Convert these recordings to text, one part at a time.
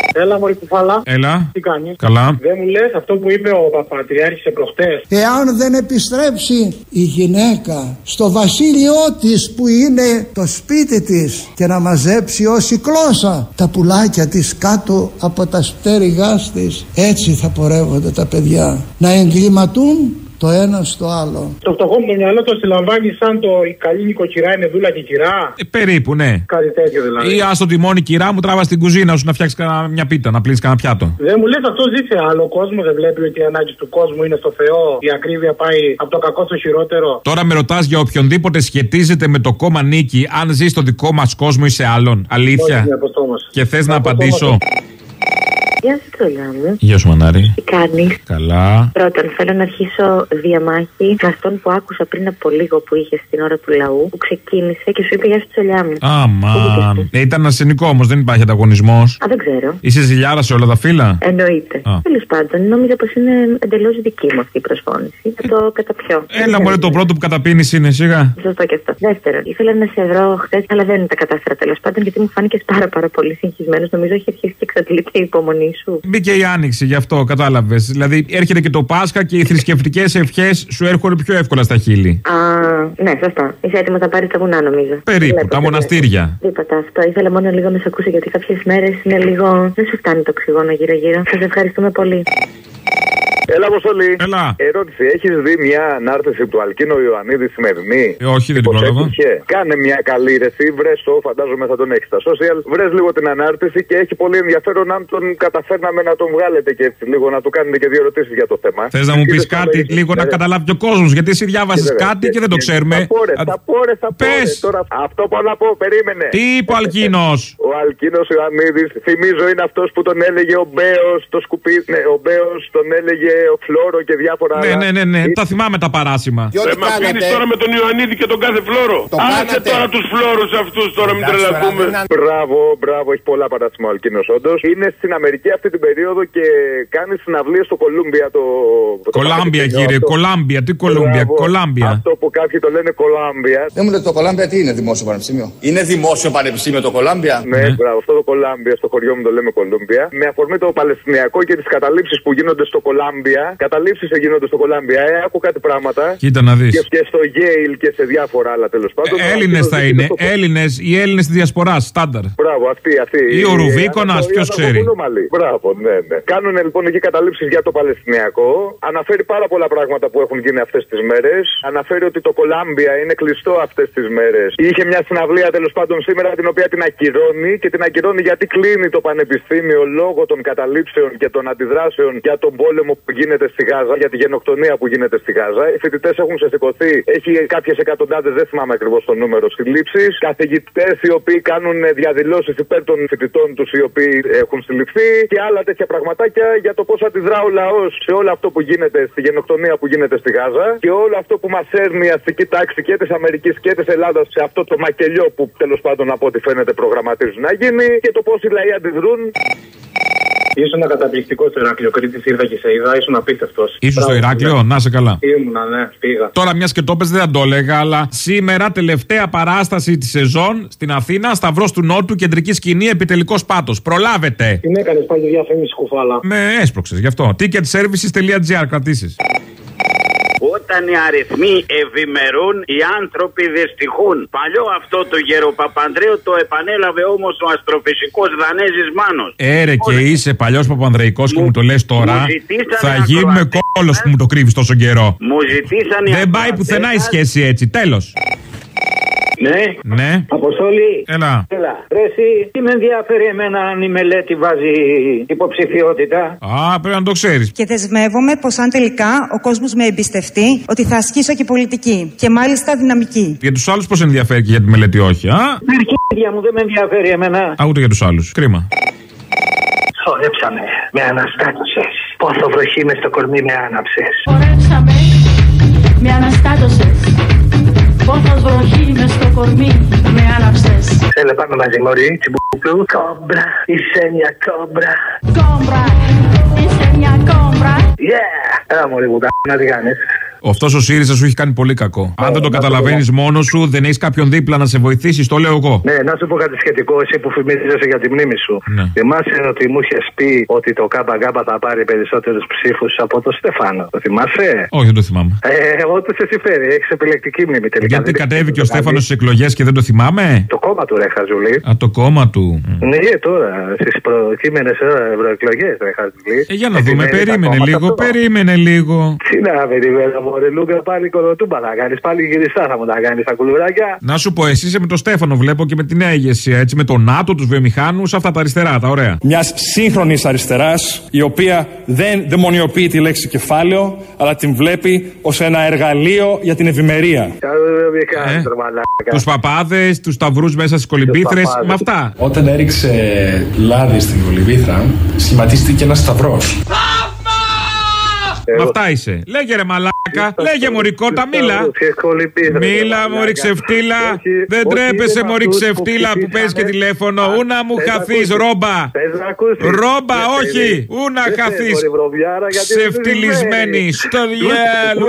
Έλα, μωρή κουφάλα. Έλα. Τι κάνεις? Καλά. Δεν μου λες αυτό που είπε ο Παπατριάρχης προχτές? Εάν δεν επιστρέψει η γυναίκα στο βασίλειό της που είναι το σπίτι της και να μαζέψει ως κυκλώσα τα πουλάκια της κάτω από τα πτέρυγάς της, έτσι θα πορεύονται τα παιδιά, να εγκληματούν το ένα στο άλλο. Το φτωχό μου το μυαλό το συλλαμβάνει σαν το η καλή νοικοκυρά είναι δούλα και κυρά. Περίπου, ναι. Κάτι τέτοιο δηλαδή. Ή άστο τιμόνι κυρά μου, τράβα στην κουζίνα σου να φτιάξει μια πίτα, να πλύνεις κανένα πιάτο. Δεν μου λες αυτό ζει σε άλλο κόσμο, δεν βλέπει ότι η ανάγκη του κόσμου είναι στο Θεό, η ακρίβεια πάει από το κακό στο χειρότερο. Τώρα με ρωτάς για οποιονδήποτε σχετίζεται με το κόμμα Νίκη, αν ζει στο δικό μας κόσμο ή σε άλλον. Αλήθεια. Και θες να απαντήσω? Γεια σου, τρολιά μου. Γεια σου, Μανάρη. Τι κάνεις? Καλά. Πρώτον, θέλω να αρχίσω διαμάχη με αυτόν που άκουσα πριν από λίγο που είχε στην ώρα του λαού, που ξεκίνησε και σου είπε γεια σου, τρολιά μου. Αμάν. Ήταν αρσενικό όμως, δεν υπάρχει ανταγωνισμός. Α, δεν ξέρω. Είσαι ζηλιάρα σε όλα τα φύλλα? Εννοείται. Τέλος πάντων, νόμιζα πως είναι εντελώς δική μου αυτή η προσφώνηση. Θα το καταπιώ. Έλα, μωρέ, το πρώτο που καταπίνεις είναι, σιγά. Σωστό και αυτό. Δεύτερον, ήθελα να σε βρω χθες, αλλά δεν τα κατάφερα τέλος πάντων, γιατί μου φάνηκες πάρα πολύ συγχυσμένος. Νομίζω έχει αρχίσει και εξαντλείται η υπομονή σου. Μπήκε η άνοιξη, γι' αυτό κατάλαβες. Δηλαδή έρχεται και το Πάσχα και οι θρησκευτικές ευχές σου έρχονται πιο εύκολα στα χείλη. Α, ναι, σωστά. Είσαι έτοιμος να πάρεις τα βουνά, νομίζω. Περίπου, τα μοναστήρια. Τίποτα αυτό. Ήθελα μόνο λίγο να σε ακούσω, γιατί κάποιες μέρες είναι λίγο. Δεν σου φτάνει το οξυγόνο γύρω-γύρω. Σας ευχαριστούμε πολύ. Έλα, Αποστολή. Έλα. Ερώτηση: έχεις δει μια ανάρτηση του Αλκίνο Ιωαννίδη σημερινή? Όχι, δεν την πρόλαβα. Κάνε μια καλή ρεσί, βρες το, φαντάζομαι θα τον έχει στα social. Βρες λίγο την ανάρτηση και έχει πολύ ενδιαφέρον αν τον καταφέρναμε να τον βγάλετε και έτσι λίγο να του κάνετε και δύο ερωτήσεις για το θέμα. Θες να μου πεις κάτι λίγο να καταλάβει και ο κόσμος? Γιατί εσύ διάβασες κάτι και δεν το ξέρουμε. Θα πόρες. Τώρα αυτό πάω να πω, περίμενε. Τι είπε ο Αλκίνος? Ο Αλκίνος Ιωαννίδης, θυμίζω, είναι αυτός που τον έλεγε ο Μπέος, το σκουπίδι. Ναι, ο Μπέος τον έλεγε ο Φλόρο και διάφορα άλλα. Ναι. Τα θυμάμαι τα παράσημα. Δεν μα πίνεις τώρα με τον Ιωαννίδη και τον κάθε Φλόρο. Άσε τώρα τους Φλόρους αυτούς, τώρα μην τρελαθούμε. Μπράβο, έχει πολλά παράσημα ο Αλκίνος όντως. Είναι στην Αμερική αυτή την περίοδο και κάνει συναυλίες στο Κολούμπια. Κολάμπια, κύριε, Κολάμπια. Τι Κολάμπια? Αυτό που κάποιοι το λένε Κολάμπια. Δεν μου λέτε το Κολάμπια τι είναι, δημόσιο πανεπιστήμιο? Είναι δημόσιο πανεπιστήμιο το Κολάμπια? Ναι, μπράβο, αυτό το Κολάμπια στο χωριό μου το λέμε Κολούμπια. Με αφορμή το Παλαιστινιακό και τις καταλήψεις που γίνονται στο Κολάμπια. Καταλήψεις γίνονται στο Κολάμπια, άκου κάτι πράγματα. Κοίτα να δεις. Και στο Yale και σε διάφορα άλλα τέλος πάντων. Έλληνες θα είναι. Οι Έλληνες της διασποράς, στάνταρ. Μπράβο, αυτοί. Ή ο Ρουβίκονας, ποιος ξέρει. Μπράβο, ναι. Κάνουν λοιπόν εκεί καταλήψεις για το Παλαιστινιακό. Αναφέρει πάρα πολλά πράγματα που έχουν γίνει αυτές τις μέρες. Αναφέρει ότι το Κολάμπια είναι κλειστό αυτές τις μέρες. Είχε μια συναυλία τέλος πάντων σήμερα την οποία την ακυρώνει και την ακυρώνει γιατί κλείνει το πανεπιστήμιο λόγω των καταλήψεων και των αντιδράσεων για τον πόλεμο που γίνεται στη Γάζα, για τη γενοκτονία που γίνεται στη Γάζα. Οι φοιτητές έχουν ξεσηκωθεί. Έχει κάποιες εκατοντάδες, δεν θυμάμαι ακριβώς το νούμερο, συλλήψεις. Καθηγητές οι οποίοι κάνουν διαδηλώσεις υπέρ των φοιτητών τους οι οποίοι έχουν συλληφθεί και άλλα τέτοια πραγματάκια για το πώς αντιδρά ο λαός σε όλο αυτό που γίνεται, στη γενοκτονία που γίνεται στη Γάζα και όλο αυτό που μας έρνει η αστική τάξη και της Αμερικής και της Ελλάδας σε αυτό το μακελιό που τέλος πάντων από ό,τι φαίνεται προγραμματίζουν να γίνει και το πώς οι λαοί αντιδρούν. Ήσουν καταπληκτικό στο Ηράκλειο Κρήτης, ήρθα και σε είδα, ήσουν απίστευτος. Ήσουν στο Ηράκλειο, να σε καλά. Ήμουνα, ναι, πήγα. Τώρα, μια και το πες, δεν θα το έλεγα, αλλά σήμερα τελευταία παράσταση τη σεζόν στην Αθήνα, Σταυρός του Νότου, κεντρική σκηνή, επιτελικός πάτος. Προλάβετε. Την έκανες πάλι διαφήμιση, κουφάλα. Με έσπρωξες γι' αυτό. Ticketservices.gr, κρατήσεις. Όταν οι αριθμοί ευημερούν, οι άνθρωποι δυστυχούν. Παλιό αυτό το γεροπαπανδρέο το επανέλαβε όμως ο αστροφυσικός Δανέζης Μάνος. Έρε και είσαι παλιός Παπανδρεϊκός και μου το λες τώρα. Θα γίνουμε κόλος που μου το κρύβεις τόσο καιρό. Μου ζητήσανε. Δεν πάει πουθενά η σχέση έτσι, τέλος. Ναι. Αποστόλη. Έλα. Ρε εσύ, τι με ενδιαφέρει εμένα αν η μελέτη βάζει υποψηφιότητα? Πρέπει να το ξέρεις. Και δεσμεύομαι πως αν τελικά ο κόσμος με εμπιστευτεί, ότι θα ασκήσω και πολιτική. Και μάλιστα δυναμική. Για τους άλλους πώς ενδιαφέρει και για τη μελέτη όχι, Αρχίδια μου, δεν με ενδιαφέρει εμένα. Ούτε για τους άλλους. Κρίμα. Χορέψαμε, με αναστάτωσες. Πόσο βροχή μες στο κορμί με άναψες. Χορέψαμε, με αναστάτωσες. Πόθος βροχή μες στο κορμί με άναψες. Έλα πάμε μαζί μωρή, τσιμπούκλου. Κόμπρα, είσαι μια κόμπρα. Κόμπρα, είσαι μια κόμπρα. Yeah! Έλα μωρή μου, να τι κάνεις? Αυτός ο ΣΥΡΙΖΑ σου έχει κάνει πολύ κακό. Αν δεν το καταλαβαίνεις μόνος σου, δεν έχεις κάποιον δίπλα να σε βοηθήσει, το λέω εγώ. Ναι, να σου πω κάτι σχετικό, εσύ που φημίζεσαι για τη μνήμη σου. Ναι. Θυμάσαι ότι μου είχες πει ότι το ΚΚ θα πάρει περισσότερους ψήφους από το Στέφανο. Το θυμάσαι? Όχι, δεν το θυμάμαι. Ό,τι σε συμφέρει, έχεις επιλεκτική μνήμη τελικά. Γιατί κατέβηκε ο Στέφανος στις εκλογές και δεν το θυμάμαι? Το κόμμα του, ρε Χαζουλή. Α, το κόμμα του. Ναι, τώρα στις προκείμενες ευρωεκλογές, ρε Χαζουλή. Για να δούμε, περίμενε λίγο. Τι να περιμένω, μωρέ Λούκα, πάλι κολοτούμπα θα κάνεις, πάλι γυριστά θα μου τα κάνεις τα κουλουράκια. Να σου πω, εσύ είσαι με τον Στέφανο, βλέπω, και με τη νέα ηγεσία, έτσι, με τον ΝΑΤΟ, τους βιομηχάνους, αυτά τα αριστερά, τα ωραία. Μιας σύγχρονης αριστεράς, η οποία δεν δαιμονιοποιεί τη λέξη κεφάλαιο, αλλά την βλέπει ως ένα εργαλείο για την ευημερία. Τους παπάδες, τους σταυρούς μέσα στις κολυμπήθρες, με αυτά. Όταν έριξε λάδι στην κολυμπήθρα, σχηματίστηκε ένας σταυρός. Μ' αυτά είσαι. Λέγε ρε μαλάκα, λέγε μωρή κότα, μίλα. Μίλα μωρή ξεφτύλα. Δεν τρέπεσαι μωρή ξεφτύλα που παίζεις και τηλέφωνο. Ούνα μου χαθείς ρόμπα. Ρόμπα, όχι. Ούνα χαθείς. Ξεφτυλισμένη στο διάλο.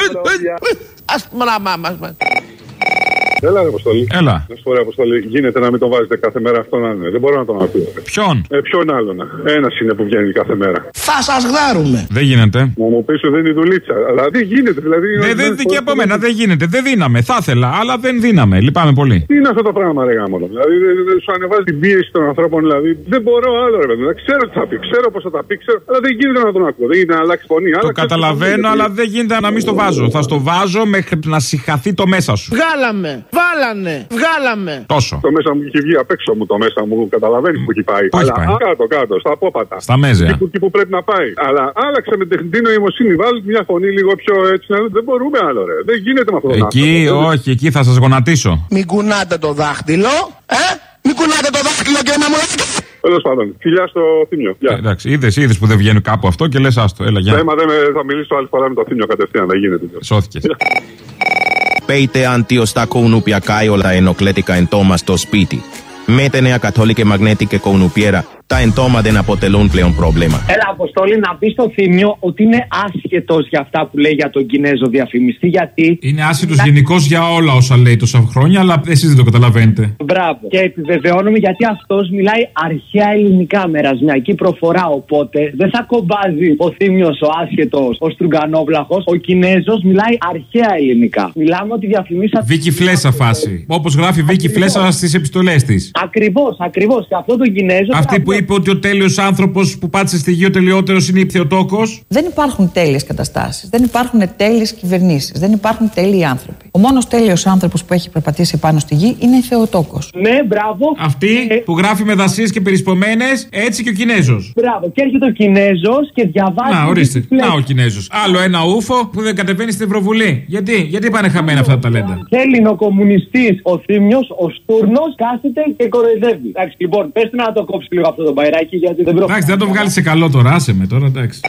Ας πούμε. Έλα, ρε Αποστολή. Έλα. Να σου πω, ρε Αποστολή, γίνεται να μην τον βάζετε κάθε μέρα αυτόν να είναι. Δεν μπορώ να τον ακούω. Ποιον? Ποιον άλλον. Ένας είναι που βγαίνει κάθε μέρα. Θα σας γδάρουμε. Δεν γίνεται. Να μου πεις ότι δεν είναι η δουλίτσα. Αλλά δεν γίνεται, δηλαδή. Δεν και από μένα δεν γίνεται. Δεν δίναμε. Θα ήθελα, αλλά δεν δίναμε. Λυπάμαι πολύ. Τι είναι αυτό το πράγμα, ρε γάμο. Δηλαδή σου ανεβάζει την πίεση των ανθρώπων, δηλαδή. Δεν μπορώ άλλο, ρε παιδί. Ξέρω τι θα πει, ξέρω πώ θα τα πει, αλλά δεν γίνεται να τον ακούω. Δεν γίνεται να αλλάξει φωνή. Το καταλαβαίνω, αλλά δεν γίνεται να μην στο βάζω. Θα στο βάζω μέχρι να συγχαθεί το μέσα σου. Βγάλαμε. Βγάλαμε. Τόσο. Το μέσα μου έχει βγει απ' έξω μου, το μέσα μου καταλαβαίνει που έχει πάει. Αλλά κάτω, στα απόπατα. Στα μέζια. Εκεί που πρέπει να πάει. Αλλά άλλαξε με τεχνητή νοημοσύνη. Βάλει μια φωνή λίγο πιο έτσι. Δεν μπορούμε άλλο, ρε. Δεν γίνεται με αυτό το άνθρωπο. Εκεί, όχι, εκεί θα σας γονατίσω. Μην κουνάτε το δάχτυλο. Μην κουνάτε το δάχτυλο και να μου έτσι. Τέλος πάντων, φιλιά στο Θήμιο. Εντάξει, είδες που δεν βγαίνει κάπου αυτό και λες άστο. Έλα, γεια. Θα μιλήσω άλλη φορά με το Θήμιο κατευθείαν, δεν γίνεται. Σώθηκες. Peite antiosta kounupia kaiola ενοχλέτικα εντόμα στο σπίτι. Μете νέα καθόλικη μαγνέτικη κounupiera, τα εντόμα δεν αποτελούν πλέον πρόβλημα. Έλα, Αποστόλη, να πει στο Θήμιο ότι είναι άσχετος για αυτά που λέει για τον Κινέζο διαφημιστή, γιατί. Είναι άσχετος γενικώς για όλα όσα λέει τόσα χρόνια, αλλά εσείς δεν το καταλαβαίνετε. Μπράβο. Και επιβεβαιώνουμε γιατί αυτός μιλάει αρχαία ελληνικά με ρασμιακή προφορά. Οπότε δεν θα κομπάζει ο Θήμιος ο άσχετος, ο στρουγκανόβλαχος. Ο Κινέζος μιλάει αρχαία ελληνικά. Μιλάμε ότι διαφημίσατε. Βίκη Φλέσσα φάση. Όπως γράφει Βίκη Φλέσσα στις επιστολές της. Ακριβώς. Και αυτό τον Κινέζο. Αυτή που είπε ότι ο τέλειος άνθρωπος που πάτησε στη γη ο τελειότερος είναι η Θεοτόκος. Δεν υπάρχουν τέλειες καταστάσεις. Δεν υπάρχουν τέλειες κυβερνήσεις. Δεν υπάρχουν τέλειοι άνθρωποι. Ο μόνος τέλειος άνθρωπος που έχει περπατήσει πάνω στη γη είναι η Θεοτόκος. Ναι, μπράβο. Αυτή που γράφει με δασίες και περισπωμένες, έτσι και ο Κινέζος. Μπράβο. Και έρχεται ο Κινέζος και διαβάζει. Να, ορίστε. Να ο Κινέζος. Άλλο ένα ούφο που δεν κατεβαίνει στην Ευρωβουλή. Γιατί πάνε χαμένα αυτά τα ταλέντα. Έλληνο-κομμουνιστής ο Θήμιος, ο Στούρνος, κάθεται και κοροϊδεύει. Εντάξει, λοιπόν, πες του να το κόψει λίγο αυτό το μπαϊράκι, γιατί δεν πρόκειται. Εντάξει, δεν το βγάλει σε καλό τώρα, άσε με τώρα, εντάξει.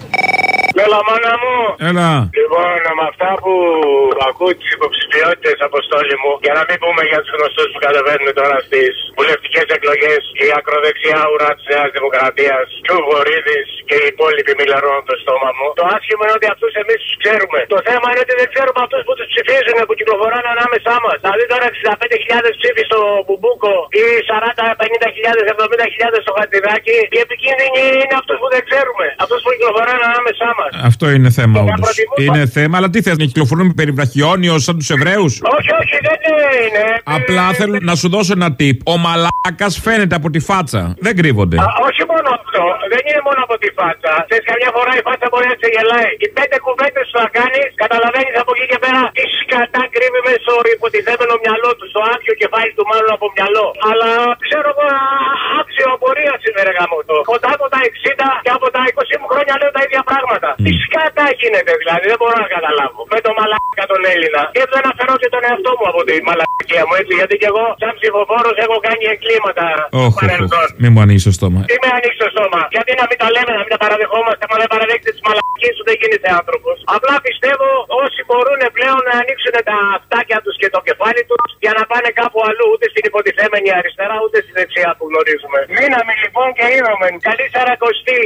Έλα, μάνα μου. Έλα. Λοιπόν, με αυτά που ακούω τις υποψηφιότητες, Αποστόλη μου, για να μην πούμε για τους γνωστούς που κατεβαίνουν τώρα στις βουλευτικές εκλογές, η ακροδεξιά ουρά της Νέας Δημοκρατίας, και ο Βορύδης και οι υπόλοιποι μιλαρώνουν το στόμα μου. Το άσχημο είναι ότι αυτούς εμείς τους ξέρουμε. Το θέμα είναι ότι δεν ξέρουμε αυτούς που τους ψηφίζουν, που κυκλοφοράνε ανάμεσά μας. Δηλαδή τώρα 65.000 ψήφοι στο Μπουμπούκο ή 40, 50.000, 70.000 στο Χατζηδάκι. Οι επικίνδυνοι είναι αυτούς που δεν ξέρουμε. Αυτούς που κυκλοφοράνε ανάμεσά μας. Αυτό είναι θέμα όντως. Είναι θέμα, αλλά τι θες, να κυκλοφορούν με περιβραχιόνιος σαν τους Εβραίους? Όχι, δεν είναι. Απλά θέλω να σου δώσω ένα tip. Ο μαλάκας φαίνεται από τη φάτσα. Δεν κρύβονται. Όχι μόνο αυτό. Δεν είναι μόνο από τη φάτσα. Θες καμιά φορά η φάτσα μπορεί να σε γελάει. Οι 5 κουβέντες που θα κάνεις, καταλαβαίνεις από εκεί και πέρα τι σκατά κρύβει μέσα στο υποτιθέμενο μυαλό του, στο άδειο κεφάλι του μάλλον από μυαλό. Αλλά ξέρω εγώ, άξιο απορία σήμερα γαμώτο. Κοντά από τα 60 και από τα 20 μου χρόνια λέω τα ίδια πράγματα. Τι σκατά γίνεται δηλαδή, δεν μπορώ να καταλάβω. Με τον μαλάκα τον Έλληνα. Και δεν αφαιρώ και τον εαυτό μου από τη μαλάκα. μαλακία μου, έτσι. Γιατί και εγώ, σαν ψηφοφόρος, έχω κάνει εγκλήματα. Μην μου ανοίξει το στόμα. Τι με ανοίξει το στόμα. Γιατί να μην τα λέμε, να μην τα παραδεχόμαστε. Μα δεν παραδέχεται τις μαλακίες σου, δεν γίνεται άνθρωπος. Απλά πιστεύω όσοι μπορούν πλέον να ανοίξουν τα αυτάκια τους και το κεφάλι τους για να πάνε κάπου αλλού, ούτε στην υποτιθέμενη αριστερά, ούτε στη δεξιά που γνωρίζουμε. Μείναμε λοιπόν και είδαμε. Καλή Σαρακοστή.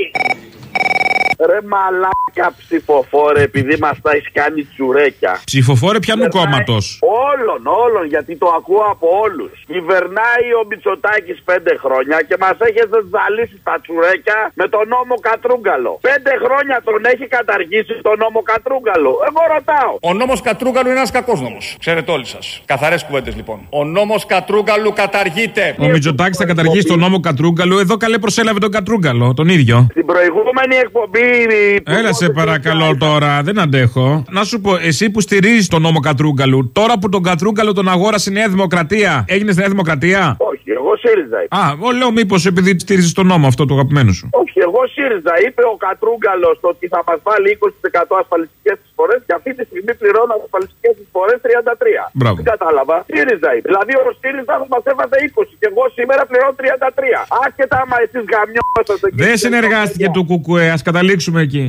Ρε μαλάκα ψηφοφόρε, επειδή μας τα έχει κάνει τσουρέκια. Ψηφοφόρε ποιανού κόμματος? Όλων, γιατί το ακούω από όλους. Κυβερνάει ο Μητσοτάκης 5 χρόνια και μας έχετε ζαλίσει τα τσουρέκια με τον νόμο Κατρούγκαλο. 5 χρόνια τον έχει καταργήσει τον νόμο Κατρούγκαλο. Εγώ ρωτάω. Ο νόμος Κατρούγκαλου είναι ένας κακός νόμος. Ξέρετε όλοι σας. Καθαρές κουβέντες λοιπόν. Ο νόμος Κατρούγκαλου καταργείται. Ο Μητσοτάκης θα καταργήσει τον νόμο Κατρούγκαλου. Εδώ καλέ προσέλαβε τον Κατρούγκαλο, τον ίδιο. Στην προηγούμενη εκπομπή. Έλα σε παρακαλώ τώρα, δεν αντέχω. Να σου πω, εσύ που στηρίζεις τον νόμο Κατρούγκαλου, τώρα που τον Κατρούγκαλο τον αγόρασε η Νέα Δημοκρατία, έγινες Νέα Δημοκρατία? Όχι, εγώ ΣΥΡΙΖΑ είπα. Λέω μήπως επειδή στηρίζεις τον νόμο αυτό το αγαπημένο σου. Όχι, εγώ ΣΥΡΙΖΑ. Είπε ο Κατρούγκαλος ότι θα μας βάλει 20% ασφαλιστικές εισφορές και αυτή τη στιγμή πληρώνω ασφαλιστικές εισφορές 33. Μπράβο. Δεν κατάλαβα. ΣΥΡΙΖΑ είπε. Δηλαδή ο ΣΥΡΙΖΑ θα μας έβαζε 20 και εγώ σήμερα πληρώνω 33. Άσχετα άμα εσείς γαμιώσατε. Δεν συνεργάστηκε το ΚΚΕ, ας καταλήξουμε εκεί.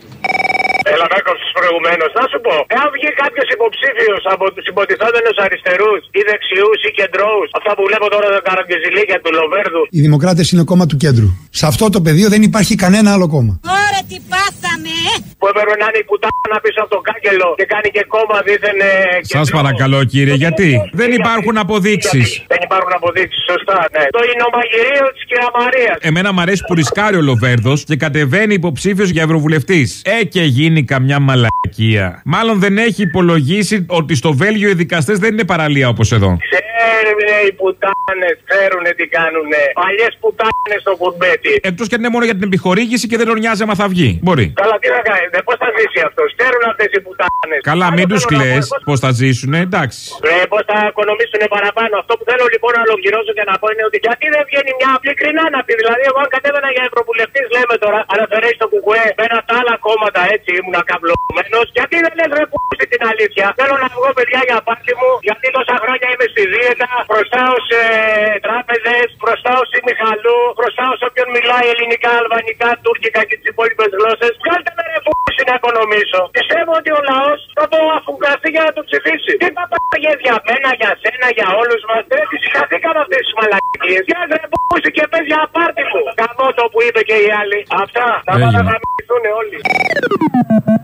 Έλα, με έκοψες προηγουμένως. Να σου πω, εάν βγει κάποιος υποψήφιος από τους υποτιθόμενους αριστερούς ή δεξιούς ή κεντρώους, αυτά που βλέπω τώρα τα καραγκεζιλίκια του Λοβέρδου. Οι Δημοκράτες είναι κόμμα του κέντρου. Σε αυτό το πεδίο δεν υπάρχει κανένα άλλο κόμμα. Ωραία, τι πάθαμε! Που έπρεπε να είναι η πουτάνα πίσω από το κάγκελο και κάνει και κόμμα δίθεν. Σας παρακαλώ κύριε, γιατί δεν υπάρχουν αποδείξεις. Δεν υπάρχουν αποδείξεις, σωστά, ναι. Το εινομαγειρίο της κυρία Μαρίας. Εμένα μου αρέσει που ρισκάρει ο Λοβέρδος και κατεβαίνει υποψήφιος για ευρωβουλευτής. Και γίνει καμιά μαλακία. Μάλλον δεν έχει υπολογίσει ότι στο Βέλγιο οι δικαστές δεν είναι παραλία όπως εδώ. Ξέρουν οι πουτάνες, ξέρουν τι κάνουνε. Παλιές πουτάνες στο κουμπέτι. Εκτός και αν είναι μόνο για την επιχορήγηση και δεν τον νοιάζει άμα θα βγει. Μπορεί. Καλά, τι να κάνει, πώς θα ζήσει αυτός. Ξέρουν αυτές οι πουτάνες. Καλά, μην τους κλαις πώς θα ζήσουνε, εντάξει. Πώς θα οικονομήσουν παραπάνω. Αυτό που θέλω λοιπόν να ολοκληρώσω και να πω είναι ότι γιατί δεν βγαίνει μια απλή κρινά να πει. Δηλαδή, εγώ αν κατέβαινα για ευρωβουλευτής, λέμε τώρα, αναφερέσει το ΚΚΕ, πέρα τα άλλα κόμματα έτσι ήμουν καυλωμένος. Γιατί δεν λες ρε πούστη την αλήθεια. Θέλω να βγω παιδιά για πάρτι μου, γιατί τόσα χρόνια είμαι στη δίαιτα, χρωστάω σε τράπεζες, χρωστάω σε Μιχαλού, χρωστάω σε όποιον μιλάει ελληνικά, αλβανικά, τουρκικά και τις υπόλοιπες γλώσσες. Βγάλτε με ρε πούστη να οικονομήσω. Πιστεύω ότι ο λαός θα το αφουγκραστεί για να το ψηφίσει. Τι παπάγες για μένα, για σένα, για όλους μας. Δεν συγχαθήκαμε αυτές τις μαλακίες. Για ρε πούστη και πες για πάρτι μου. Καμώ το που είπε και οι άλλοι. Αυτά, να πάνε να γαμηθούν όλοι.